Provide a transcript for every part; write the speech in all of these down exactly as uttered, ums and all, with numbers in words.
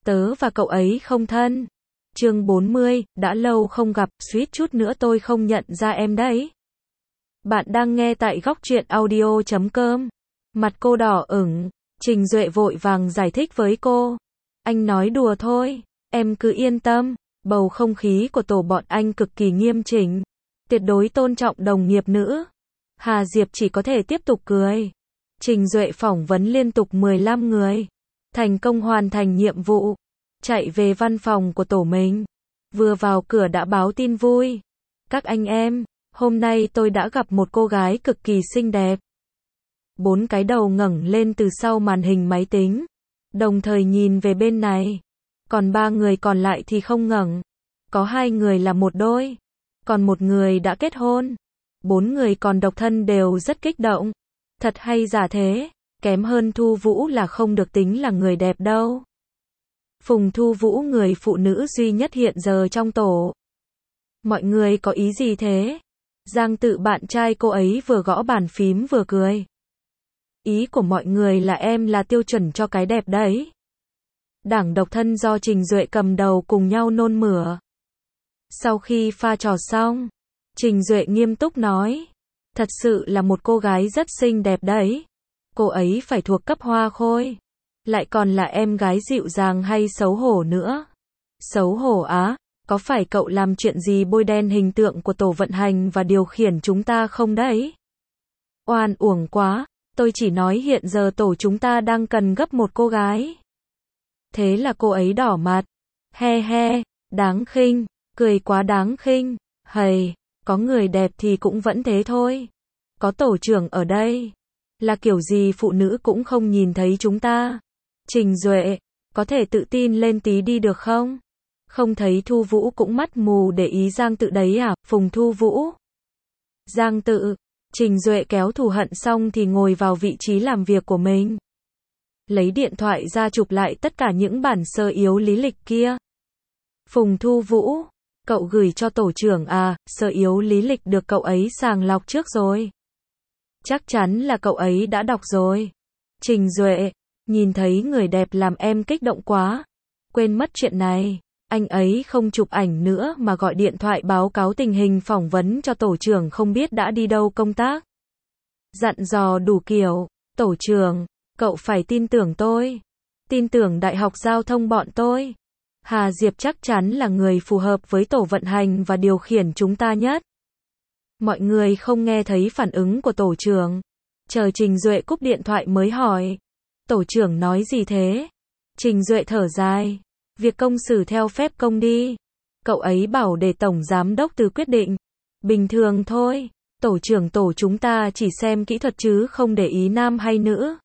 Tớ và cậu ấy không thân. Chương bốn mươi, đã lâu không gặp, suýt chút nữa tôi không nhận ra em đấy. Bạn đang nghe tại góc truyện audio chấm com. Mặt cô đỏ ửng, Trình Duệ vội vàng giải thích với cô. Anh nói đùa thôi, em cứ yên tâm, bầu không khí của tổ bọn anh cực kỳ nghiêm chỉnh, tuyệt đối tôn trọng đồng nghiệp nữ. Hà Diệp chỉ có thể tiếp tục cười. Trình Duệ phỏng vấn liên tục mười lăm người, thành công hoàn thành nhiệm vụ, chạy về văn phòng của tổ mình. Vừa vào cửa đã báo tin vui. Các anh em, hôm nay tôi đã gặp một cô gái cực kỳ xinh đẹp. Bốn cái đầu ngẩng lên từ sau màn hình máy tính, đồng thời nhìn về bên này. Còn ba người còn lại thì không ngẩng. Có hai người là một đôi, còn một người đã kết hôn. Bốn người còn độc thân đều rất kích động. Thật hay giả thế, kém hơn Thu Vũ là không được tính là người đẹp đâu. Phùng Thu Vũ người phụ nữ duy nhất hiện giờ trong tổ. Mọi người có ý gì thế? Giang Tự bạn trai cô ấy vừa gõ bàn phím vừa cười. Ý của mọi người là em là tiêu chuẩn cho cái đẹp đấy. Đảng độc thân do Trình Duệ cầm đầu cùng nhau nôn mửa. Sau khi pha trò xong, Trình Duệ nghiêm túc nói. Thật sự là một cô gái rất xinh đẹp đấy. Cô ấy phải thuộc cấp hoa khôi. Lại còn là em gái dịu dàng hay xấu hổ nữa? Xấu hổ á, có phải cậu làm chuyện gì bôi đen hình tượng của tổ vận hành và điều khiển chúng ta không đấy? Oan uổng quá, tôi chỉ nói hiện giờ tổ chúng ta đang cần gấp một cô gái. Thế là cô ấy đỏ mặt. He he, đáng khinh, cười quá đáng khinh. Hầy, có người đẹp thì cũng vẫn thế thôi. Có tổ trưởng ở đây, là kiểu gì phụ nữ cũng không nhìn thấy chúng ta. Trình Duệ, có thể tự tin lên tí đi được không? Không thấy Thu Vũ cũng mắt mù để ý Giang Tự đấy à? Phùng Thu Vũ. Giang Tự. Trình Duệ kéo thù hận xong thì ngồi vào vị trí làm việc của mình. Lấy điện thoại ra chụp lại tất cả những bản sơ yếu lý lịch kia. Phùng Thu Vũ, cậu gửi cho tổ trưởng à? Sơ yếu lý lịch được cậu ấy sàng lọc trước rồi. Chắc chắn là cậu ấy đã đọc rồi. Trình Duệ, nhìn thấy người đẹp làm em kích động quá. Quên mất chuyện này. Anh ấy không chụp ảnh nữa mà gọi điện thoại báo cáo tình hình phỏng vấn cho tổ trưởng không biết đã đi đâu công tác. Dặn dò đủ kiểu. Tổ trưởng, cậu phải tin tưởng tôi. Tin tưởng Đại học Giao thông bọn tôi. Hà Diệp chắc chắn là người phù hợp với tổ vận hành và điều khiển chúng ta nhất. Mọi người không nghe thấy phản ứng của tổ trưởng. Chờ Trình Duệ cúp điện thoại mới hỏi. Tổ trưởng nói gì thế? Trình Duệ thở dài. Việc công xử theo phép công đi. Cậu ấy bảo để tổng giám đốc từ quyết định. Bình thường thôi. Tổ trưởng tổ chúng ta chỉ xem kỹ thuật chứ không để ý nam hay nữ.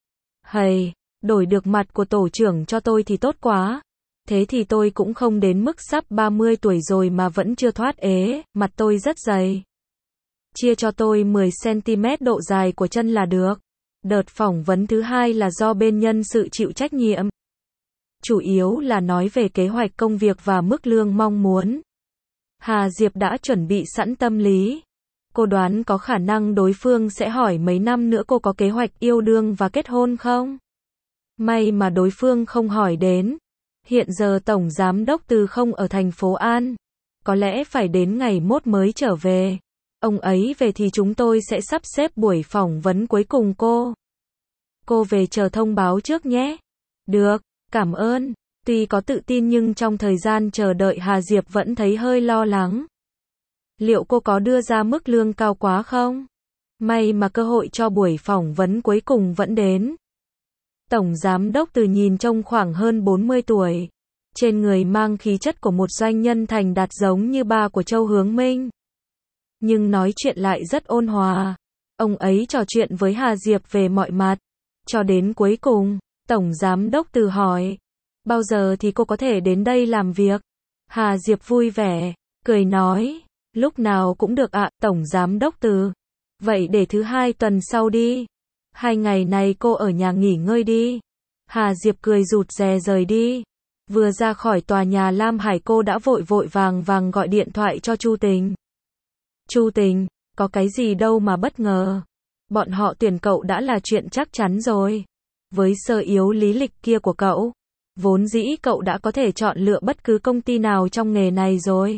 Hầy, đổi được mặt của tổ trưởng cho tôi thì tốt quá. Thế thì tôi cũng không đến mức sắp ba mươi tuổi rồi mà vẫn chưa thoát ế, mặt tôi rất dày. Chia cho tôi mười xăng-ti-mét độ dài của chân là được. Đợt phỏng vấn thứ hai là do bên nhân sự chịu trách nhiệm. Chủ yếu là nói về kế hoạch công việc và mức lương mong muốn. Hà Diệp đã chuẩn bị sẵn tâm lý. Cô đoán có khả năng đối phương sẽ hỏi mấy năm nữa cô có kế hoạch yêu đương và kết hôn không? May mà đối phương không hỏi đến. Hiện giờ Tổng Giám đốc Từ không ở thành phố An. Có lẽ phải đến ngày mốt mới trở về. Ông ấy về thì chúng tôi sẽ sắp xếp buổi phỏng vấn cuối cùng cô. Cô về chờ thông báo trước nhé. Được, cảm ơn. Tuy có tự tin nhưng trong thời gian chờ đợi Hà Diệp vẫn thấy hơi lo lắng. Liệu cô có đưa ra mức lương cao quá không? May mà cơ hội cho buổi phỏng vấn cuối cùng vẫn đến. Tổng Giám đốc Từ nhìn trông khoảng hơn bốn mươi tuổi. Trên người mang khí chất của một doanh nhân thành đạt giống như ba của Châu Hướng Minh. Nhưng nói chuyện lại rất ôn hòa. Ông ấy trò chuyện với Hà Diệp về mọi mặt. Cho đến cuối cùng, Tổng Giám đốc Từ hỏi. Bao giờ thì cô có thể đến đây làm việc? Hà Diệp vui vẻ, cười nói. Lúc nào cũng được ạ, Tổng Giám đốc Từ. Vậy để thứ hai tuần sau đi. Hai ngày này cô ở nhà nghỉ ngơi đi. Hà Diệp cười rụt rè rời đi. Vừa ra khỏi tòa nhà Lam Hải cô đã vội vội vàng vàng gọi điện thoại cho Chu Tình. Chu Tình, có cái gì đâu mà bất ngờ. Bọn họ tuyển cậu đã là chuyện chắc chắn rồi. Với sơ yếu lý lịch kia của cậu, Vốn dĩ cậu đã có thể chọn lựa bất cứ công ty nào trong nghề này rồi.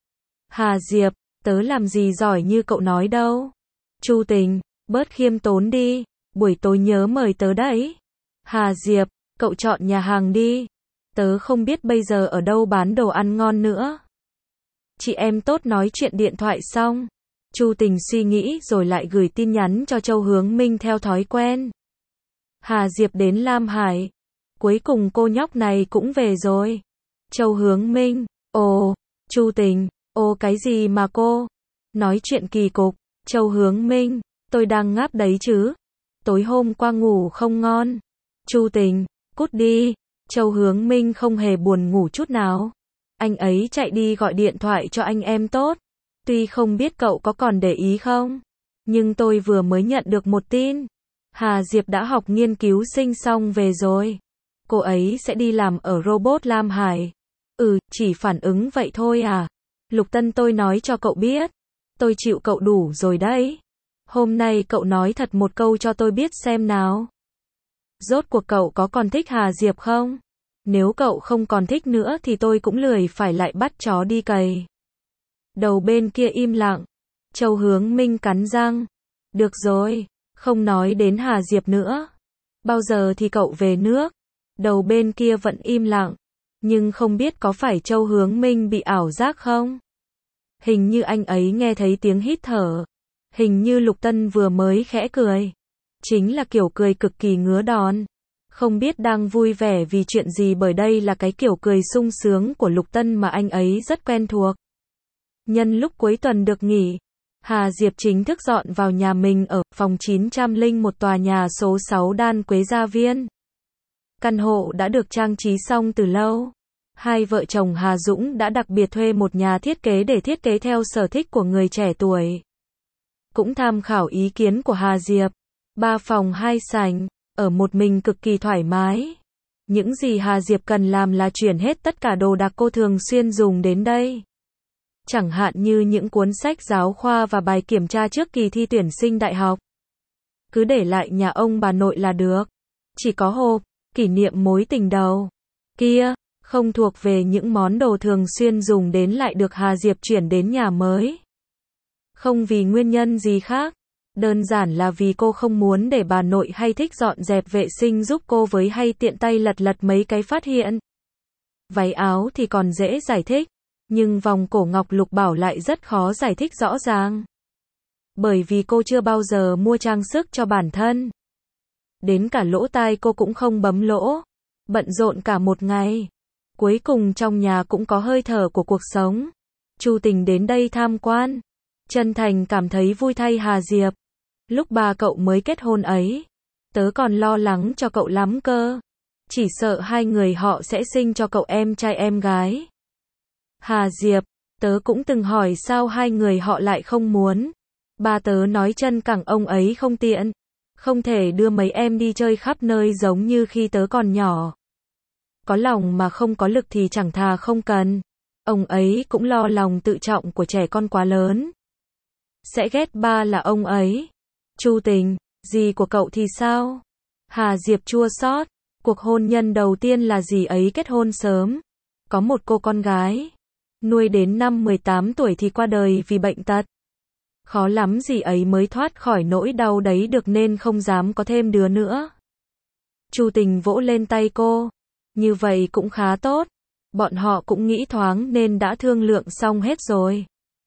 Hà Diệp, tớ làm gì giỏi như cậu nói đâu. Chu Tình, bớt khiêm tốn đi, buổi tối nhớ mời tớ đấy. Hà Diệp, cậu chọn nhà hàng đi. Tớ không biết bây giờ ở đâu bán đồ ăn ngon nữa. Chị em tốt nói chuyện điện thoại xong. Chu Tình suy nghĩ rồi lại gửi tin nhắn cho Châu Hướng Minh theo thói quen. Hà Diệp đến Lam Hải. Cuối cùng cô nhóc này cũng về rồi. Châu Hướng Minh, ồ, Chu Tình, ồ cái gì mà cô? Nói chuyện kỳ cục. Châu Hướng Minh, tôi đang ngáp đấy chứ. Tối hôm qua ngủ không ngon. Chu Tình, cút đi. Châu Hướng Minh không hề buồn ngủ chút nào. Anh ấy chạy đi gọi điện thoại cho anh em tốt. Tuy không biết cậu có còn để ý không, nhưng tôi vừa mới nhận được một tin. Hà Diệp đã học nghiên cứu sinh xong về rồi. Cô ấy sẽ đi làm ở Robot Lam Hải. Ừ, chỉ phản ứng vậy thôi à. Lục Tân tôi nói cho cậu biết. Tôi chịu cậu đủ rồi đấy. Hôm nay cậu nói thật một câu cho tôi biết xem nào. Rốt cuộc cậu có còn thích Hà Diệp không? Nếu cậu không còn thích nữa thì tôi cũng lười phải lại bắt chó đi cày. Đầu bên kia im lặng. Châu Hướng Minh cắn răng. Được rồi, không nói đến Hà Diệp nữa. Bao giờ thì cậu về nước? Đầu bên kia vẫn im lặng. Nhưng không biết có phải Châu Hướng Minh bị ảo giác không? Hình như anh ấy nghe thấy tiếng hít thở. Hình như Lục Tân vừa mới khẽ cười. Chính là kiểu cười cực kỳ ngứa đòn. Không biết đang vui vẻ vì chuyện gì, bởi đây là cái kiểu cười sung sướng của Lục Tân mà anh ấy rất quen thuộc. Nhân lúc cuối tuần được nghỉ, Hà Diệp chính thức dọn vào nhà mình ở phòng chín trăm lẻ một tòa nhà số sáu Đan Quế Gia Viên. Căn hộ đã được trang trí xong từ lâu. Hai vợ chồng Hà Dũng đã đặc biệt thuê một nhà thiết kế để thiết kế theo sở thích của người trẻ tuổi. Cũng tham khảo ý kiến của Hà Diệp. Ba phòng hai sảnh, ở một mình cực kỳ thoải mái. Những gì Hà Diệp cần làm là chuyển hết tất cả đồ đạc cô thường xuyên dùng đến đây. Chẳng hạn như những cuốn sách giáo khoa và bài kiểm tra trước kỳ thi tuyển sinh đại học. Cứ để lại nhà ông bà nội là được. Chỉ có hộp, kỷ niệm mối tình đầu. Kia, không thuộc về những món đồ thường xuyên dùng đến lại được Hà Diệp chuyển đến nhà mới. Không vì nguyên nhân gì khác. Đơn giản là vì cô không muốn để bà nội hay thích dọn dẹp vệ sinh giúp cô với, hay tiện tay lật lật mấy cái phát hiện. Váy áo thì còn dễ giải thích. Nhưng vòng cổ ngọc lục bảo lại rất khó giải thích rõ ràng. Bởi vì cô chưa bao giờ mua trang sức cho bản thân. Đến cả lỗ tai cô cũng không bấm lỗ. Bận rộn cả một ngày. Cuối cùng trong nhà cũng có hơi thở của cuộc sống. Chu Tình đến đây tham quan. Chân thành cảm thấy vui thay Hà Diệp. Lúc ba cậu mới kết hôn ấy, tớ còn lo lắng cho cậu lắm cơ. Chỉ sợ hai người họ sẽ sinh cho cậu em trai em gái. Hà Diệp, tớ cũng từng hỏi sao hai người họ lại không muốn. Ba tớ nói chân cẳng ông ấy không tiện. Không thể đưa mấy em đi chơi khắp nơi giống như khi tớ còn nhỏ. Có lòng mà không có lực thì chẳng thà không cần. Ông ấy cũng lo lòng tự trọng của trẻ con quá lớn. Sẽ ghét ba là ông ấy. Chu Tình, dì của cậu thì sao? Hà Diệp chua xót. Cuộc hôn nhân đầu tiên là dì ấy kết hôn sớm. Có một cô con gái. Nuôi đến năm mười tám tuổi thì qua đời vì bệnh tật. Khó lắm dì ấy mới thoát khỏi nỗi đau đấy được nên không dám có thêm đứa nữa. Chu Tình vỗ lên tay cô. Như vậy cũng khá tốt. Bọn họ cũng nghĩ thoáng nên đã thương lượng xong hết rồi.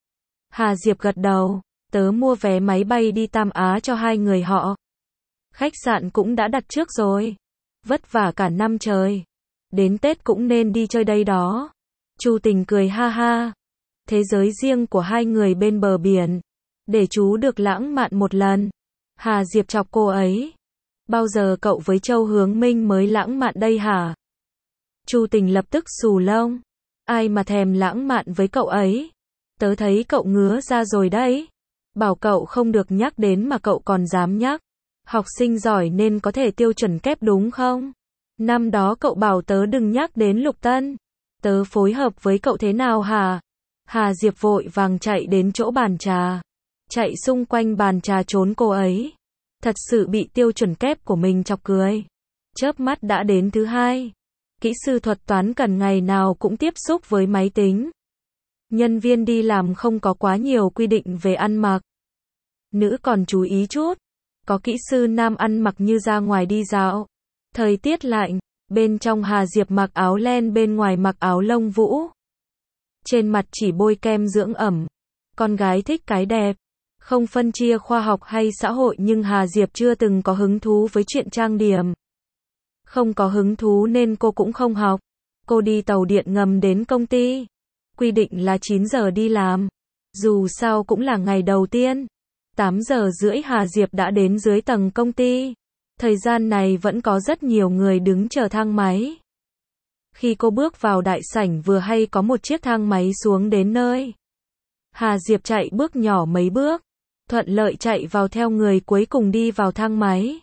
Hà Diệp gật đầu. Tớ mua vé máy bay đi Tam Á cho hai người họ. Khách sạn cũng đã đặt trước rồi. Vất vả cả năm trời. Đến Tết cũng nên đi chơi đây đó. Chu Tình cười ha ha. Thế giới riêng của hai người bên bờ biển. Để chú được lãng mạn một lần. Hà Diệp chọc cô ấy. Bao giờ cậu với Châu Hướng Minh mới lãng mạn đây hả? Chu Tình lập tức xù lông. Ai mà thèm lãng mạn với cậu ấy. Tớ thấy cậu ngứa ra rồi đấy. Bảo cậu không được nhắc đến mà cậu còn dám nhắc. Học sinh giỏi nên có thể tiêu chuẩn kép đúng không? Năm đó cậu bảo tớ đừng nhắc đến Lục Tân. Tớ phối hợp với cậu thế nào hả? Hà Diệp vội vàng chạy đến chỗ bàn trà. Chạy xung quanh bàn trà trốn cô ấy. Thật sự bị tiêu chuẩn kép của mình chọc cười. Chớp mắt đã đến thứ hai. Kỹ sư thuật toán cần ngày nào cũng tiếp xúc với máy tính. Nhân viên đi làm không có quá nhiều quy định về ăn mặc. Nữ còn chú ý chút. Có kỹ sư nam ăn mặc như ra ngoài đi dạo. Thời tiết lạnh, bên trong Hà Diệp mặc áo len, bên ngoài mặc áo lông vũ. Trên mặt chỉ bôi kem dưỡng ẩm. Con gái thích cái đẹp. Không phân chia khoa học hay xã hội, nhưng Hà Diệp chưa từng có hứng thú với chuyện trang điểm. Không có hứng thú nên cô cũng không học. Cô đi tàu điện ngầm đến công ty. Quy định là chín giờ đi làm. Dù sao cũng là ngày đầu tiên. tám giờ rưỡi Hà Diệp đã đến dưới tầng công ty. Thời gian này vẫn có rất nhiều người đứng chờ thang máy. Khi cô bước vào đại sảnh vừa hay có một chiếc thang máy xuống đến nơi. Hà Diệp chạy bước nhỏ mấy bước, thuận lợi chạy vào theo người cuối cùng đi vào thang máy.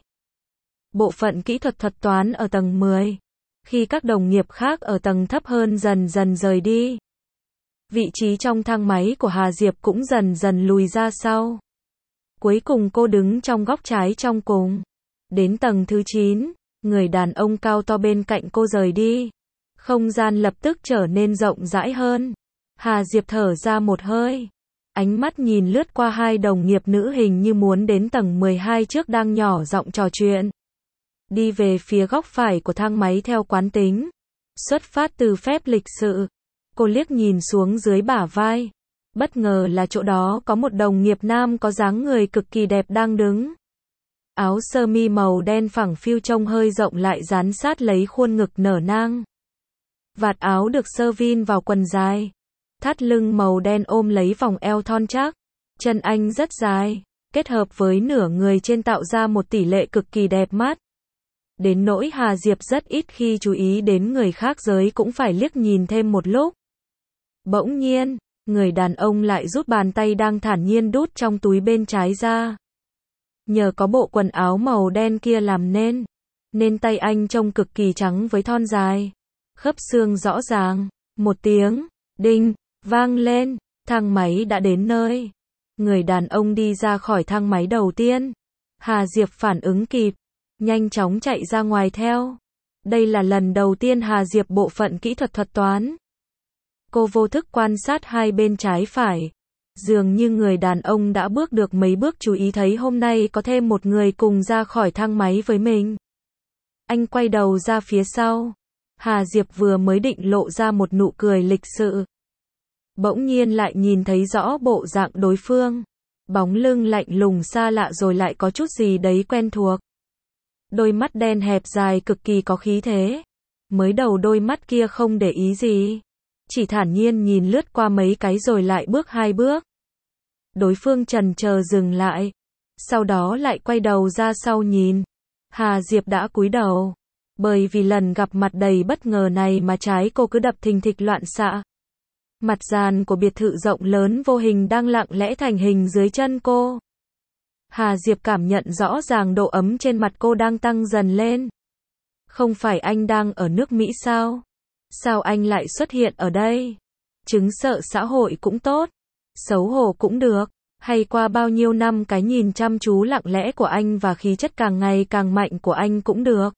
Bộ phận kỹ thuật thuật toán ở tầng mười. Khi các đồng nghiệp khác ở tầng thấp hơn dần dần rời đi, vị trí trong thang máy của Hà Diệp cũng dần dần lùi ra sau. Cuối cùng cô đứng trong góc trái trong cùng. Đến tầng thứ chín, người đàn ông cao to bên cạnh cô rời đi. Không gian lập tức trở nên rộng rãi hơn. Hà Diệp thở ra một hơi. Ánh mắt nhìn lướt qua hai đồng nghiệp nữ hình như muốn đến tầng mười hai trước đang nhỏ giọng trò chuyện. Đi về phía góc phải của thang máy theo quán tính. Xuất phát từ phép lịch sự. Cô liếc nhìn xuống dưới bả vai. Bất ngờ là chỗ đó có một đồng nghiệp nam có dáng người cực kỳ đẹp đang đứng. Áo sơ mi màu đen phẳng phiu trông hơi rộng lại dán sát lấy khuôn ngực nở nang. Vạt áo được sơ vin vào quần dài. Thắt lưng màu đen ôm lấy vòng eo thon chắc. Chân anh rất dài, kết hợp với nửa người trên tạo ra một tỷ lệ cực kỳ đẹp mắt. Đến nỗi Hà Diệp rất ít khi chú ý đến người khác giới cũng phải liếc nhìn thêm một lúc. Bỗng nhiên, người đàn ông lại rút bàn tay đang thản nhiên đút trong túi bên trái ra. Nhờ có bộ quần áo màu đen kia làm nên, nên tay anh trông cực kỳ trắng với thon dài. Khớp xương rõ ràng. Một tiếng đinh vang lên, thang máy đã đến nơi. Người đàn ông đi ra khỏi thang máy đầu tiên. Hà Diệp phản ứng kịp, nhanh chóng chạy ra ngoài theo. Đây là lần đầu tiên Hà Diệp bộ phận kỹ thuật thuật toán. Cô vô thức quan sát hai bên trái phải. Dường như người đàn ông đã bước được mấy bước chú ý thấy hôm nay có thêm một người cùng ra khỏi thang máy với mình. Anh quay đầu ra phía sau. Hà Diệp vừa mới định lộ ra một nụ cười lịch sự. Bỗng nhiên lại nhìn thấy rõ bộ dạng đối phương. Bóng lưng lạnh lùng xa lạ rồi lại có chút gì đấy quen thuộc. Đôi mắt đen hẹp dài cực kỳ có khí thế. Mới đầu đôi mắt kia không để ý gì. Chỉ thản nhiên nhìn lướt qua mấy cái rồi lại bước hai bước. Đối phương chần chờ dừng lại. Sau đó lại quay đầu ra sau nhìn. Hà Diệp đã cúi đầu. Bởi vì lần gặp mặt đầy bất ngờ này mà trái cô cứ đập thình thịch loạn xạ. Mặt dàn của biệt thự rộng lớn vô hình đang lặng lẽ thành hình dưới chân cô. Hà Diệp cảm nhận rõ ràng độ ấm trên mặt cô đang tăng dần lên. Không phải anh đang ở nước Mỹ sao? Sao anh lại xuất hiện ở đây? Chứng sợ xã hội cũng tốt, xấu hổ cũng được. Hay qua bao nhiêu năm cái nhìn chăm chú lặng lẽ của anh và khí chất càng ngày càng mạnh của anh cũng được.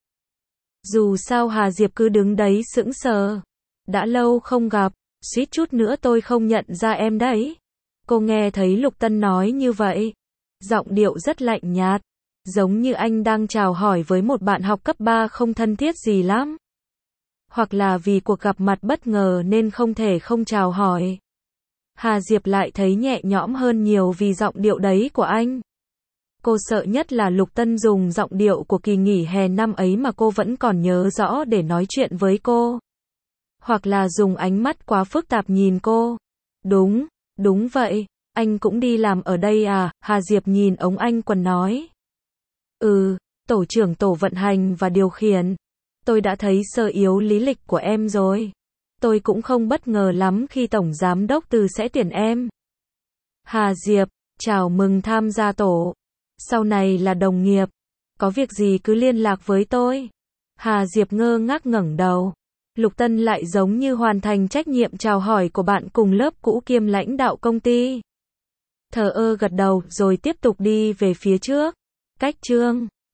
Dù sao Hà Diệp cứ đứng đấy sững sờ. Đã lâu không gặp, suýt chút nữa tôi không nhận ra em đấy. Cô nghe thấy Lục Tân nói như vậy. Giọng điệu rất lạnh nhạt. Giống như anh đang chào hỏi với một bạn học cấp ba không thân thiết gì lắm. Hoặc là vì cuộc gặp mặt bất ngờ nên không thể không chào hỏi. Hà Diệp lại thấy nhẹ nhõm hơn nhiều vì giọng điệu đấy của anh. Cô sợ nhất là Lục Tân dùng giọng điệu của kỳ nghỉ hè năm ấy mà cô vẫn còn nhớ rõ để nói chuyện với cô. Hoặc là dùng ánh mắt quá phức tạp nhìn cô. Đúng, đúng vậy, anh cũng đi làm ở đây à? Hà Diệp nhìn ống anh quần nói. Ừ, tổ trưởng tổ vận hành và điều khiển. Tôi đã thấy sơ yếu lý lịch của em rồi. Tôi cũng không bất ngờ lắm khi tổng giám đốc Từ sẽ tuyển em. Hà Diệp, chào mừng tham gia tổ. Sau này là đồng nghiệp. Có việc gì cứ liên lạc với tôi. Hà Diệp ngơ ngác ngẩng đầu. Lục Tân lại giống như hoàn thành trách nhiệm chào hỏi của bạn cùng lớp cũ kiêm lãnh đạo công ty. Thờ ơ gật đầu rồi tiếp tục đi về phía trước. Cách chương